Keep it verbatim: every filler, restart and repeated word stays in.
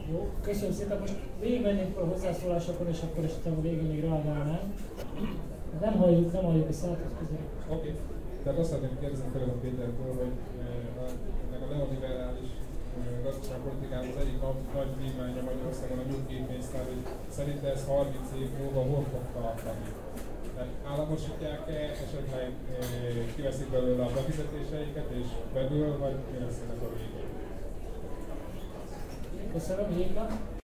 Jó, köszönöm szépen. Most végigmennénk a hozzászólásokon, és akkor esetleg a végén még reagálnám. Nem halljuk, nem halljuk a szállthoz közel. Oké. Okay. Tehát azt szeretném kérdezni tőled a Pétertől, hogy a, ennek a neoliberális gazdaságpolitikának az egyik nagy vívmánya Magyarországon a nyugdíjpénz, tehát hogy szerinte ez harminc év múlva hol fog tartani? Tehát államosítják-e, esetleg kiveszik belőle a befizetéseiket és belül, vagy mi lesz ennek a végén? Köszönöm, Jéka.